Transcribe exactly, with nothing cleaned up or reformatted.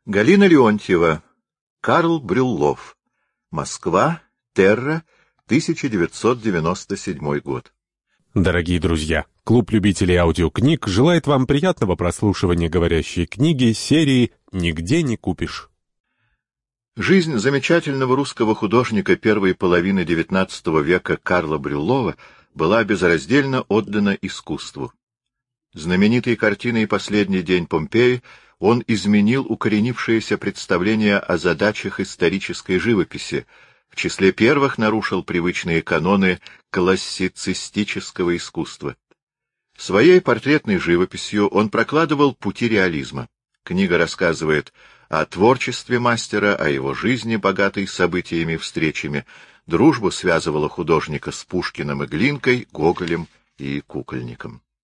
Галина Леонтьева. Карл Брюллов. Москва. Терра. тысяча девятьсот девяносто седьмой год. Дорогие друзья, клуб любителей аудиокниг желает вам приятного прослушивания говорящей книги серии «Нигде не купишь». Жизнь замечательного русского художника первой половины девятнадцатого века Карла Брюллова была безраздельно отдана искусству. Знаменитой картиной «Последний день Помпеи» он изменил укоренившееся представление о задачах исторической живописи, в числе первых нарушил привычные каноны классицистического искусства. Своей портретной живописью он прокладывал пути реализма. Книга рассказывает о творчестве мастера, о его жизни, богатой событиями и встречами. Дружба связывала художника с Пушкиным и Глинкой, Гоголем и Кукольником.